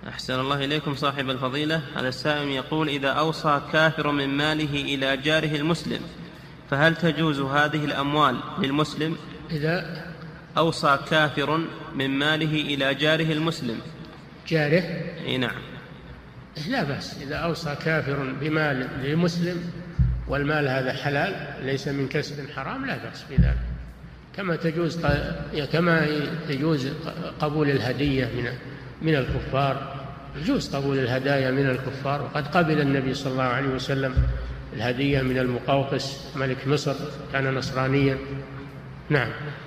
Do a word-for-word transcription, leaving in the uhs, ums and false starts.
أحسن الله إليكم صاحب الفضيلة. هذا السائل يقول: إذا أوصى كافر من ماله إلى جاره المسلم فهل تجوز هذه الأموال للمسلم؟ إذا أوصى كافر من ماله إلى جاره المسلم. جاره؟ أي نعم. لا بأس، إذا أوصى كافر بمال للمسلم والمال هذا حلال ليس من كسب حرام لا بأس بذلك، كما تجوز كما يجوز قبول الهدية من من الكفار، يجوز قبول الهدايا من الكفار، وقد قبل النبي صلى الله عليه وسلم الهدية من المقوقس ملك مصر، كان نصرانيا. نعم.